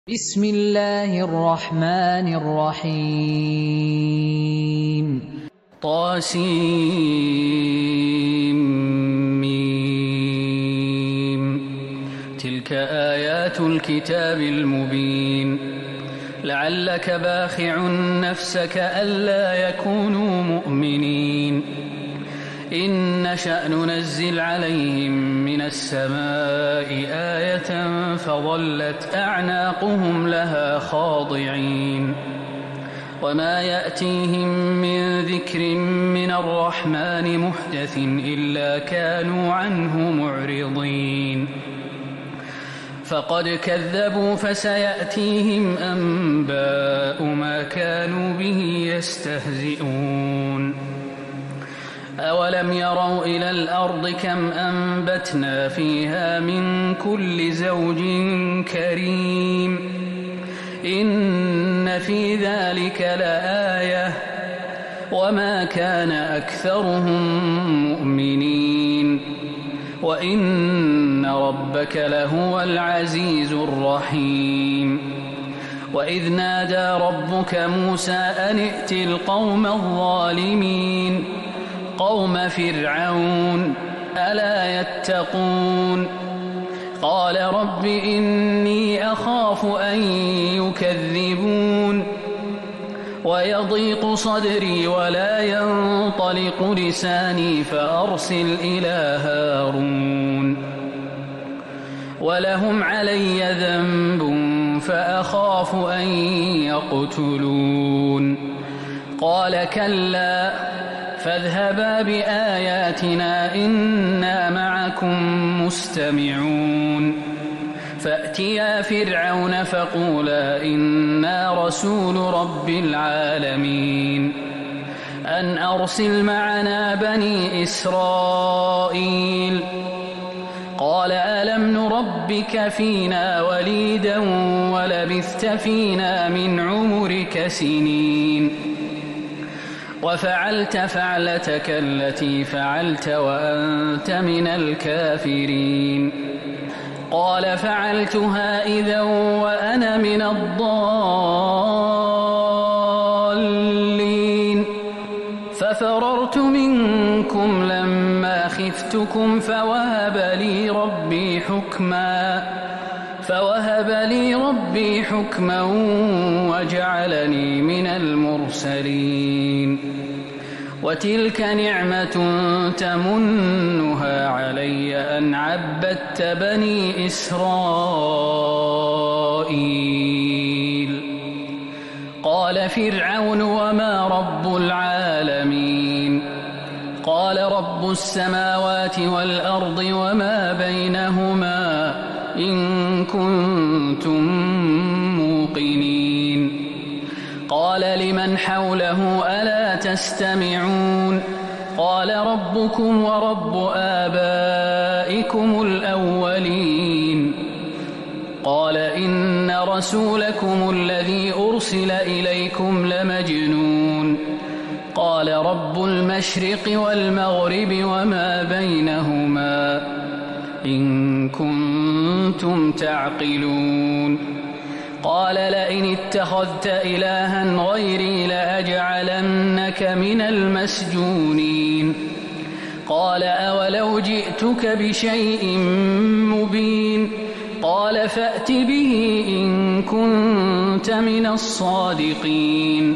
بسم الله الرحمن الرحيم طاسيم تلك آيات الكتاب المبين لعلك باخع نفسك ألا يكونوا مؤمنين إن نشأ ننزل عليهم من السماء آية فظلت أعناقهم لها خاضعين وما يأتيهم من ذكر من الرحمن محدث إلا كانوا عنه معرضين فقد كذبوا فسيأتيهم أنباء ما كانوا به يستهزئون أولم يروا إلى الأرض كم أنبتنا فيها من كل زوج كريم إن في ذلك لآية وما كان أكثرهم مؤمنين وإن ربك لهو العزيز الرحيم وإذ نادى ربك موسى أن ائت القوم الظالمين قوم فرعون ألا يتقون قال رب إني أخاف أن يكذبون ويضيق صدري ولا ينطلق لساني فأرسل إلى هارون ولهم علي ذنب فأخاف أن يقتلون قال كلا فاذهبا بآياتنا إنا معكم مستمعون فأتيا فرعون فقولا إنا رسول رب العالمين أن أرسل معنا بني إسرائيل قال ألم نربك فينا وليدا ولبثت فينا من عمرك سنين وفعلت فعلتك التي فعلت وأنت من الكافرين قال فعلتها إذا وأنا من الضالين ففررت منكم لما خفتكم فوهب لي ربي حكما وجعلني من المرسلين وتلك نعمة تمنها علي أن عبدت بني إسرائيل قال فرعون وما رب العالمين قال رب السماوات والأرض وما بينهما إن كنتم موقنين قال لمن حوله ألا تستمعون قال ربكم ورب آبائكم الأولين قال إن رسولكم الذي أرسل إليكم لمجنون قال رب المشرق والمغرب وما بينهما إن كنتم تعقلون قال لئن اتخذت إلها غيري لأجعلنك من المسجونين قال أولو جئتك بشيء مبين قال فأت به إن كنت من الصادقين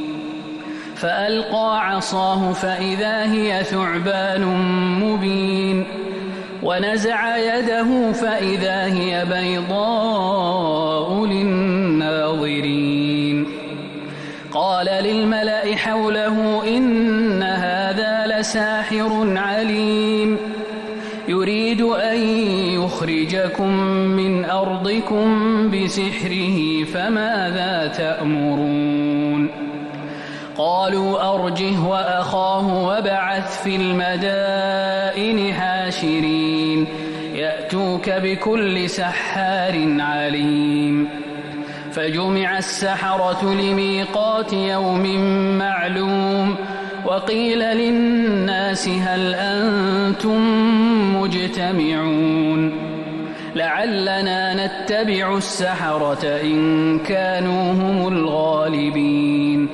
فألقى عصاه فإذا هي ثعبان مبين ونزع يده فإذا هي بيضاء للناظرين قال للملأ حوله إن هذا لساحر عليم يريد أن يخرجكم من أرضكم بسحره فماذا تأمرون قالوا أرجه وأخاه وابعث في المدائن حاشرين يأتوك بكل سحار عليم فجمع السحرة لميقات يوم معلوم وقيل للناس هل أنتم مجتمعون لعلنا نتبع السحرة إن كانوا هم الغالبين.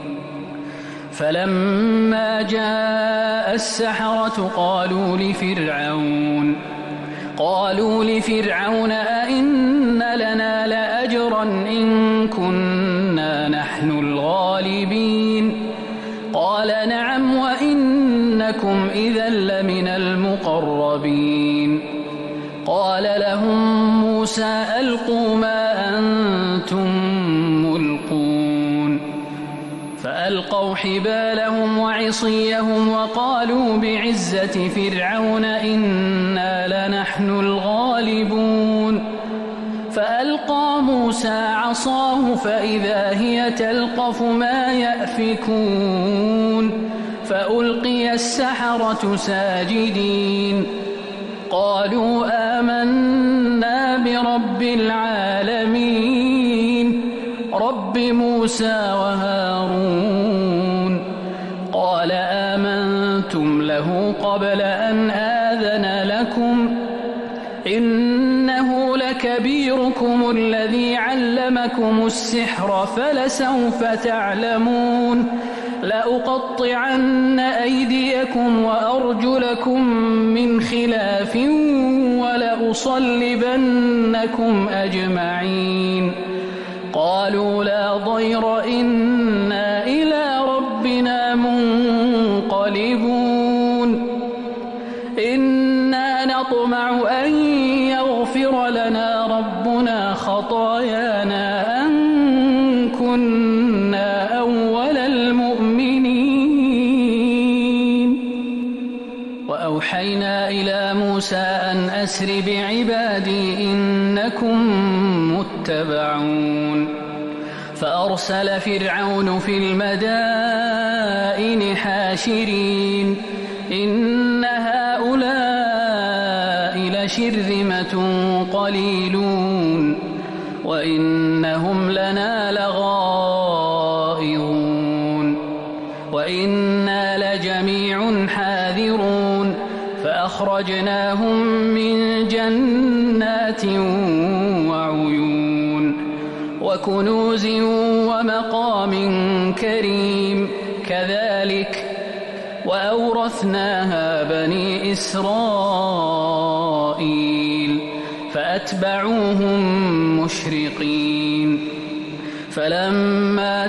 فلما جاء السحرة قالوا لفرعون أئن لنا لأجرا إن كنا نحن الغالبين. قال نعم وإنكم إذا لمن المقربين. قال لهم موسى ألقوا ما أنتم ملقون. فألقوا حبالهم وعصيهم وقالوا بعزة فرعون إنا لنحن الغالبون. فألقى موسى عصاه فإذا هي تلقف ما يأفكون. فألقي السحرة ساجدين قالوا آمنا برب العالمين رب موسى وهارون. قال آمنتم له قبل أن آذن لكم إنه لكبيركم الذي علمكم السحر فلسوف تعلمون لأقطعن أيديكم وأرجلكم من خلاف ولأصلبنكم أجمعين. قالوا لا ضير إنا إلى ربنا منقلبون. إنا نطمع أن يغفر لنا ربنا خطايانا أن كنا أول المؤمنين. وأوحينا إلى موسى أن أسر بعبادي إنكم متبعون. فأرسل فرعون في المدائن حاشرين إن هؤلاء لشرذمة قليلون وإنهم لنا لغائظون وإنا لجميع حاذرون. فأخرجناهم من جنات وعيون وكنوز ومقام كريم كذلك وأورثناها بني إسرائيل فأتبعوهم مشرقين. فلما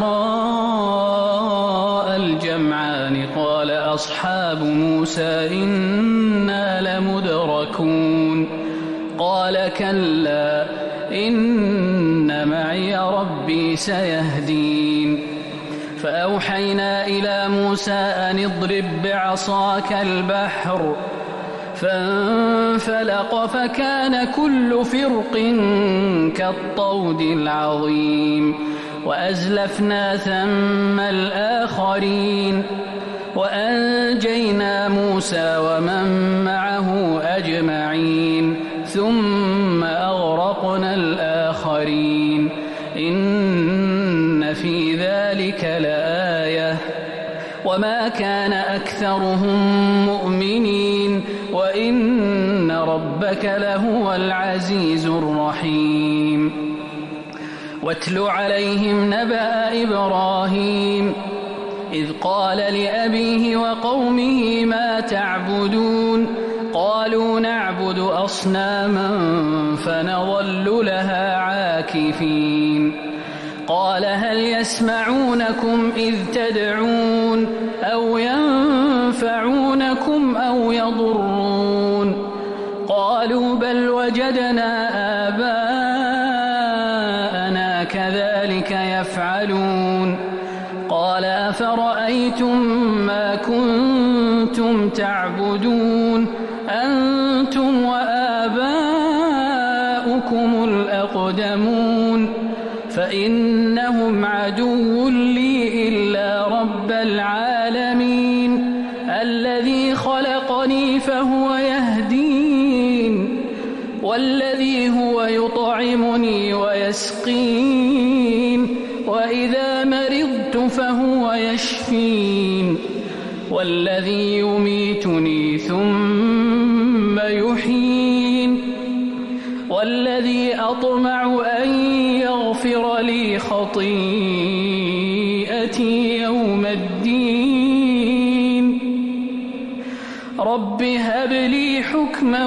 تراءى الجمعان قال أصحاب موسى إنا لمدركون. قال كلا إن معي ربي سيهدين. فأوحينا إلى موسى أن اضرب بعصاك البحر فانفلق فكان كل فرق كالطود العظيم. وأزلفنا ثم الآخرين وأنجينا موسى ومن معه أجمعين ثم أغرقنا الآخرين. إن في ذلك لآية وما كان أكثرهم مؤمنين وإن ربك لهو العزيز الرحيم. واتل عليهم نبأ إبراهيم إذ قال لأبيه وقومه ما تعبدون قالوا نعبد أصناما فنظل لها عاكفين. قال هل يسمعونكم إذ تدعون أو ينفعونكم أو يضرون قالوا بل وجدنا آباءنا كذلك يفعلون. قال أفرأيتم ما كنتم تعبدون أنتم وآباؤكم الأقدمون فإنهم عدو لي إلا رب العالمين الذي خلقني فهو يهدين والذي هو يطعمني ويسقين وإذا مرضت فهو يشفين والذي يميتني ثم يحيين والذي أطمع أن يغفر لي خطيئتي يوم الدين رب هب لي حكما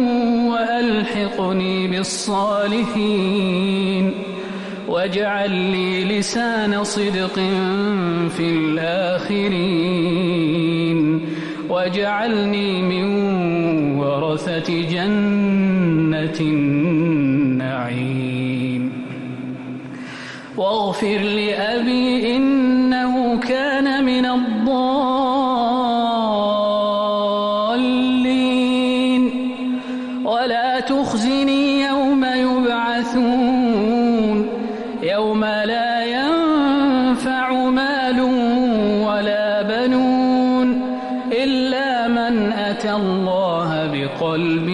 وألحقني بالصالحين واجعل لي لسان صدق في الآخرين واجعلني من ورثة جنة النعيم واغفر لأبي إنه كان من الضالين ولا تخزني يوم يبعثون يوم لا ينفع مال ولا بنون إلا من أتى الله بقلب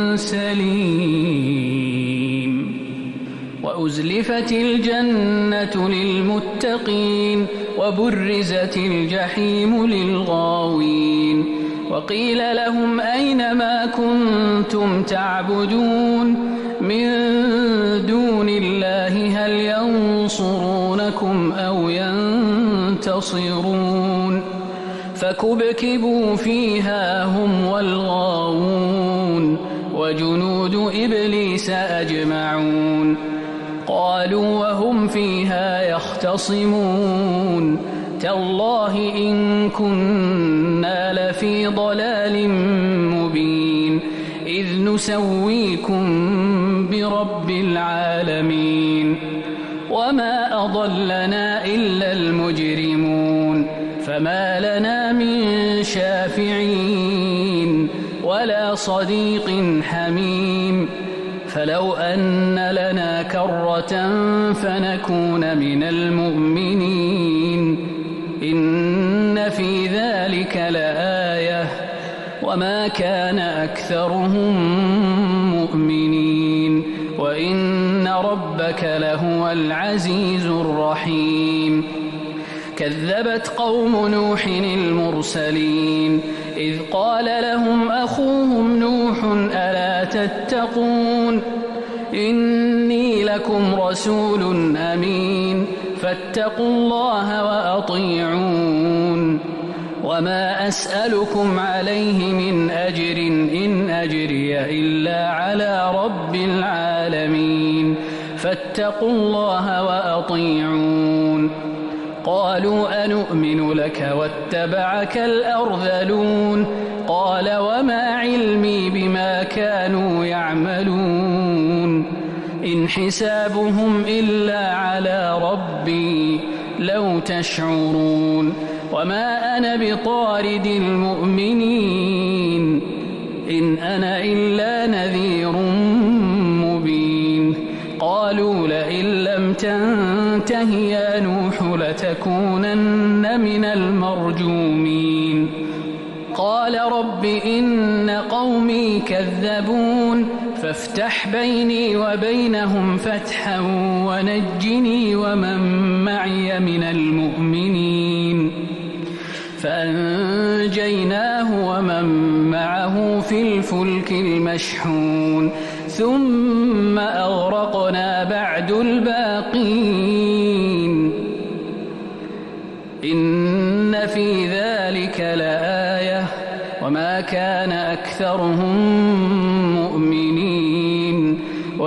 سليم وأزلفت الجنة للمتقين وبرزت الجحيم للغاوين وقيل لهم أين ما كنتم تعبدون من دون الله هل ينصرونكم أو ينتصرون فكبكبوا فيها هم والغاوون وجنود إبليس أجمعون قالوا وهم فيها يختصمون تالله إن كنا لفي ضلال مبين إذ نسويكم برب العالمين وما أضلنا إلا المجرمون فما لنا من شافعين ولا صديق حميم فلو أن لنا كرة فنكون من المؤمنين إن في ذلك لآية وما كان أكثرهم مؤمنين وإن ربك لهو العزيز الرحيم كذبت قوم نوح المرسلين إذ قال لهم أخوهم نوح ألا تتقون إني لكم رسول أمين فاتقوا الله وأطيعون وما أسألكم عليه من أجر إن أجري إلا على رب العالمين فاتقوا الله وأطيعون قالوا أنؤمن لك واتبعك الأرذلون قال وما علمي بما كانوا يعملون إن حسابهم إلا على ربي لو تشعرون وما أنا بطارد المؤمنين إن أنا إلا نذير مبين قالوا لئن لم تنته يا نوح لتكونن من المرجومين قال رب إن قومي كذبون فافتح بيني وبينهم فتحا ونجني ومن معي من المؤمنين فأنجيناه ومن معه في الفلك المشحون ثم أغرقنا بعد الباقين إن في ذلك لآية وما كان أكثرهم مؤمنين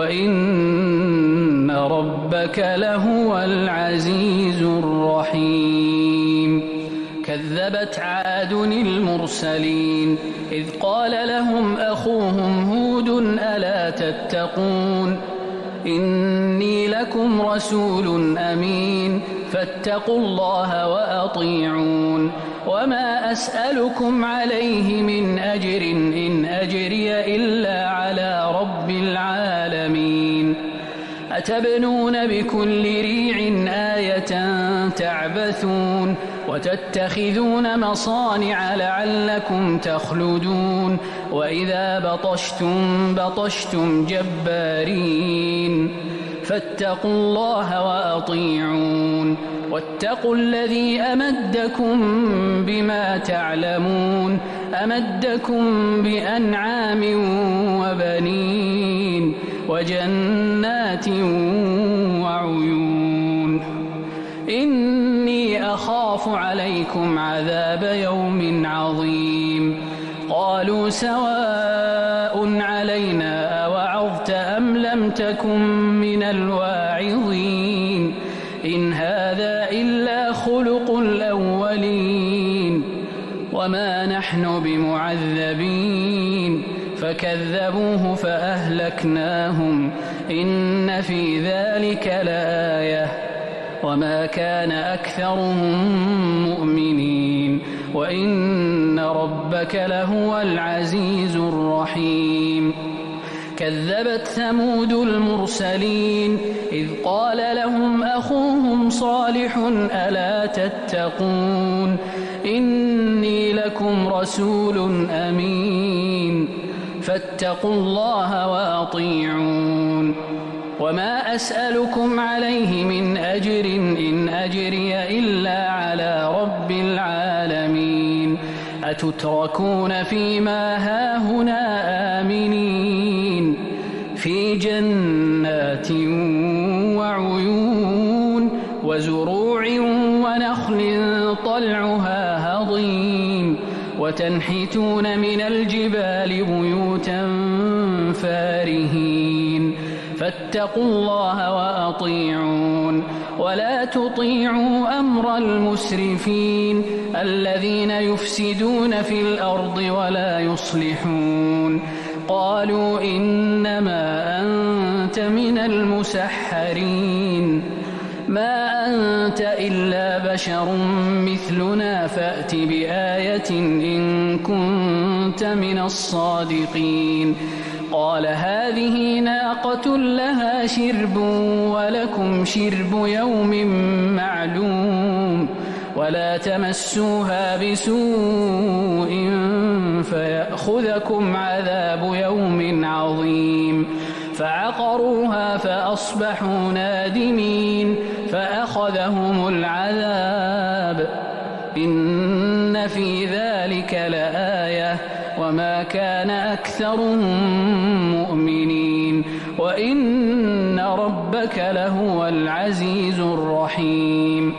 وإن ربك لهو العزيز الرحيم كذبت عاد المرسلين إذ قال لهم أخوهم هود ألا تتقون إني لكم رسول أمين فاتقوا الله وأطيعون وما أسألكم عليه من أجر إن أجري إلا على رب العالمين أتبنون بكل ريع آية تعبثون وتتخذون مصانع لعلكم تخلدون وإذا بطشتم جبارين فاتقوا الله وأطيعون واتقوا الذي أمدكم بما تعلمون أمدكم بأنعام وبنين وجنات وعيون. إني أخاف عليكم عذاب يوم عظيم. قالوا سواء علينا أوعظت أم لم تكن من الواعظين. إن هذا إلا خلق الأولين وما نحن بمعذبين. فكذبوه فأهلكناهم إن في ذلك لآية وما كان أكثرهم مؤمنين وإن ربك لهو العزيز الرحيم. كذبت ثمود المرسلين إذ قال لهم أخوهم صالح ألا تتقون إني لكم رسول أمين فاتقوا الله وأطيعون. وما أسألكم عليه من أجر إن أجري إلا على رب العالمين. أتتركون فيما هاهنا آمنين في جنات وعيون وزروع ونخل طلعها هضيم وتنحتون من الجبال بيوتا فارهين. فاتقوا الله وأطيعون ولا تطيعوا أمر المسرفين الذين يفسدون في الأرض ولا يصلحون. قالوا إنما أنت من المسحرين ما أنت إلا بشر مثلنا فأت بآية إن كنت من الصادقين. قال هذه ناقة لها شرب ولكم شرب يوم معلوم ولا تمسوها بسوء فيأخذكم عذاب يوم عظيم. فعقروها فأصبحوا نادمين فأخذهم العذاب إن في ذلك لآية وما كان أكثرهم مؤمنين وإن ربك لهو العزيز الرحيم.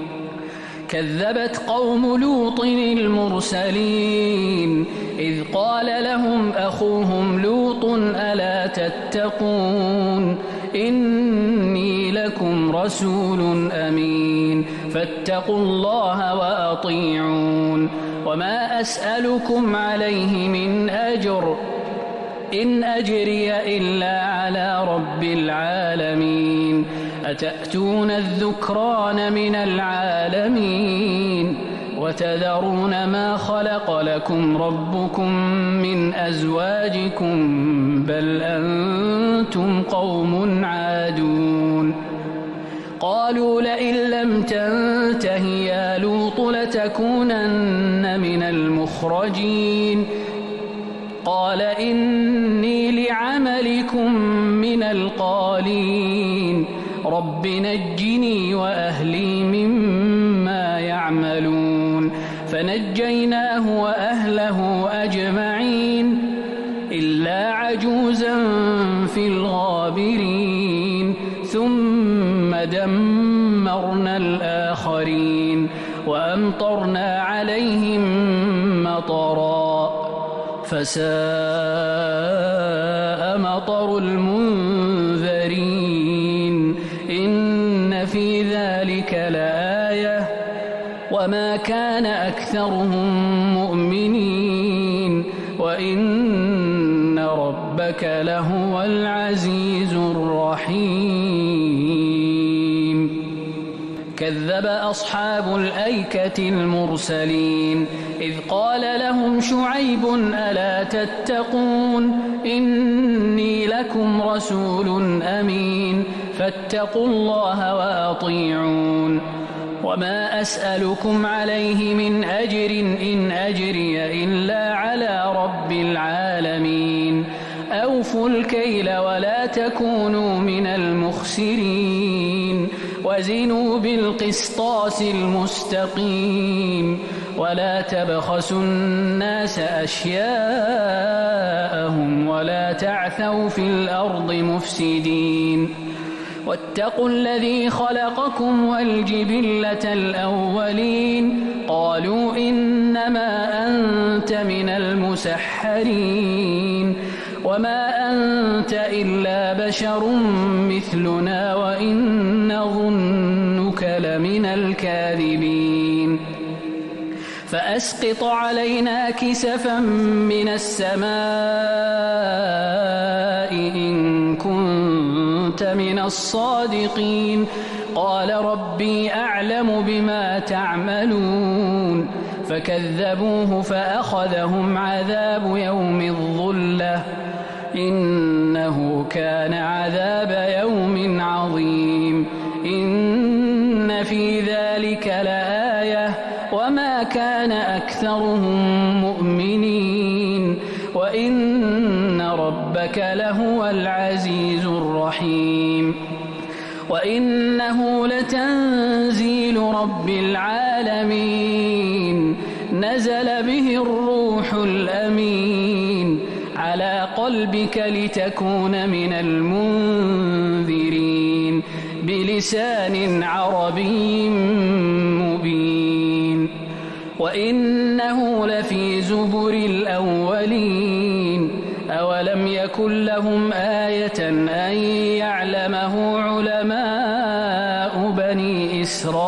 كذبت قوم لوط المرسلين إذ قال لهم أخوهم لوط ألا تتقون إني لكم رسول أمين فاتقوا الله وأطيعون. وما أسألكم عليه من أجر إن أجري إلا على رب العالمين. أتأتون الذكران من العالمين وتذرون ما خلق لكم ربكم من أزواجكم بل أنتم قوم عادون. قالوا لئن لم تنته يا لوط لتكونن من المخرجين. قال إني لعملكم من القالين رب نجني وأهلي مما يعملون. فنجيناه وأهله أجمعين إلا عجوزا في الغابرين ثم دمرنا الآخرين وأمطرنا عليهم مطرا فساء مطر المنذرين. إن في ذلك لآية وما كان أكثرهم مؤمنين وإن ربك لهو العزيز الرحيم. كذب أصحاب الأيكة المرسلين إذ قال لهم شعيب ألا تتقون إني لكم رسول أمين فاتقوا الله وأطيعون. وما أسألكم عليه من أجر إن أجري إلا على رب العالمين. أوفوا وأوفوا الكيل ولا تكونوا من المخسرين وزنوا بالقسطاس المستقيم ولا تبخسوا الناس أشياءهم ولا تعثوا في الأرض مفسدين واتقوا الذي خلقكم والجبلة الأولين قالوا إنما أنت من المسحرين وما أنت إلا بشر مثلنا وإن نظنك لمن الكاذبين فأسقط علينا كسفا من السماء إن كنت من الصادقين قال ربي أعلم بما تعملون فكذبوه فأخذهم عذاب يوم الظلة إنه كان عذاب يوم عظيم إن في ذلك لآية وما كان أكثرهم مؤمنين وإن ربك لهو العزيز الرحيم وإنه لتنزيل رب العالمين نزل به الروح الأمين على قلبك لتكون من المنذرين بلسان عربي مبين وإنه لفي زبر الأولين أولم يكن لهم آية أن يعلمه علماء بني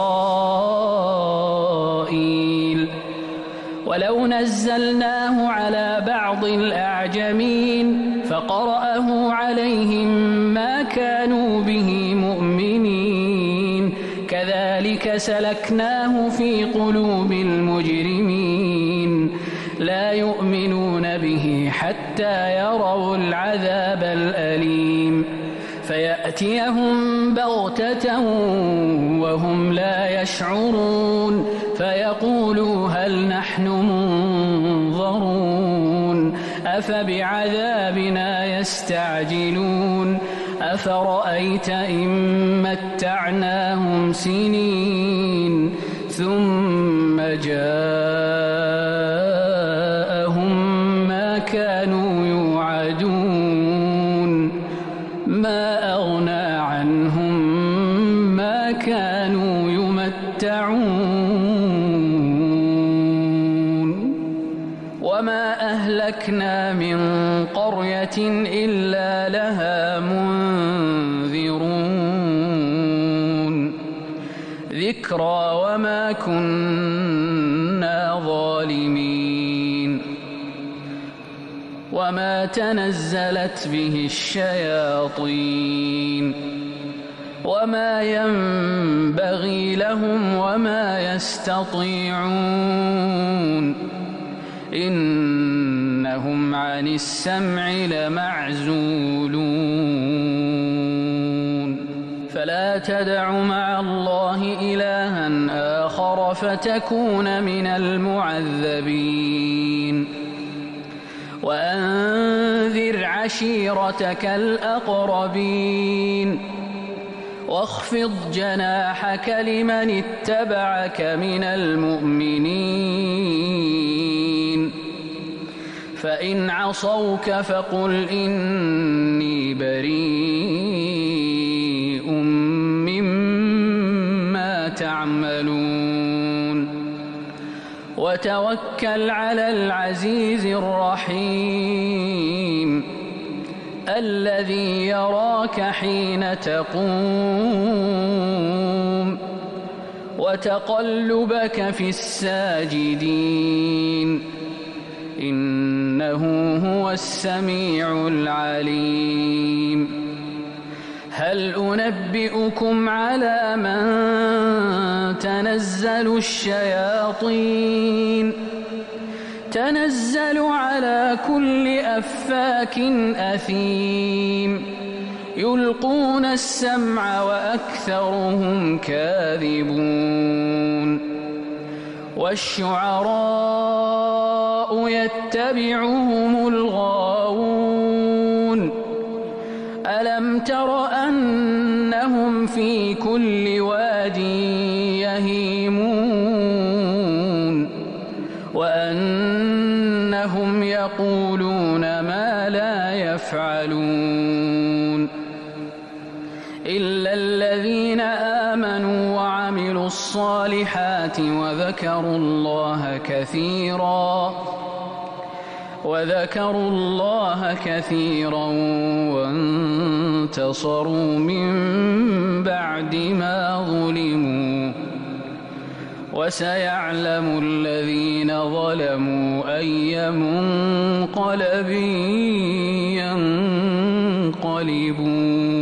إسرائيل ولو نزلناه على بعض الأعجمين فقرأه عليهم ما كانوا به مؤمنين كذلك سلكناه في قلوب المجرمين لا يؤمنون به حتى يروا العذاب الأليم فيأتيهم بغتة وهم لا يشعرون فيقولوا هل نحن منظرون أفبعذابنا يستعجلون أفرأيت إن متعناهم سنين ثم جاءهم ما كانوا يوعدون ما أغنى عنهم ما كانوا يمتعون وما أهلكنا من قرية إلا لها منذرون ذكرى وما كنا ظالمين وما تنزلت به الشياطين وما ينبغي لهم وما يستطيعون إنهم عن السمع لمعزولون فلا تدع مع الله إلها آخر فتكون من المعذبين وأنذر عشيرتك الأقربين واخفض جناحك لمن اتبعك من المؤمنين فإن عصوك فقل إني بريء مما تعملون وتوكل على العزيز الرحيم الذي يراك حين تقوم وتقلبك في الساجدين إنه هو السميع العليم هل أنبئكم على من تنزل الشياطين تنزل على كل أفاك أثيم يلقون السمع وأكثرهم كاذبون والشعراء يتبعهم الغاوون ألم تر أنهم في كل واد يهيمون وأنهم يقولون ما لا يفعلون إلا الذين آمنوا وعملوا الصالحات وذكروا الله كثيرا وانتصروا من بعد ما ظلموا وسيعلم الذين ظلموا أي منقلب ينقلبون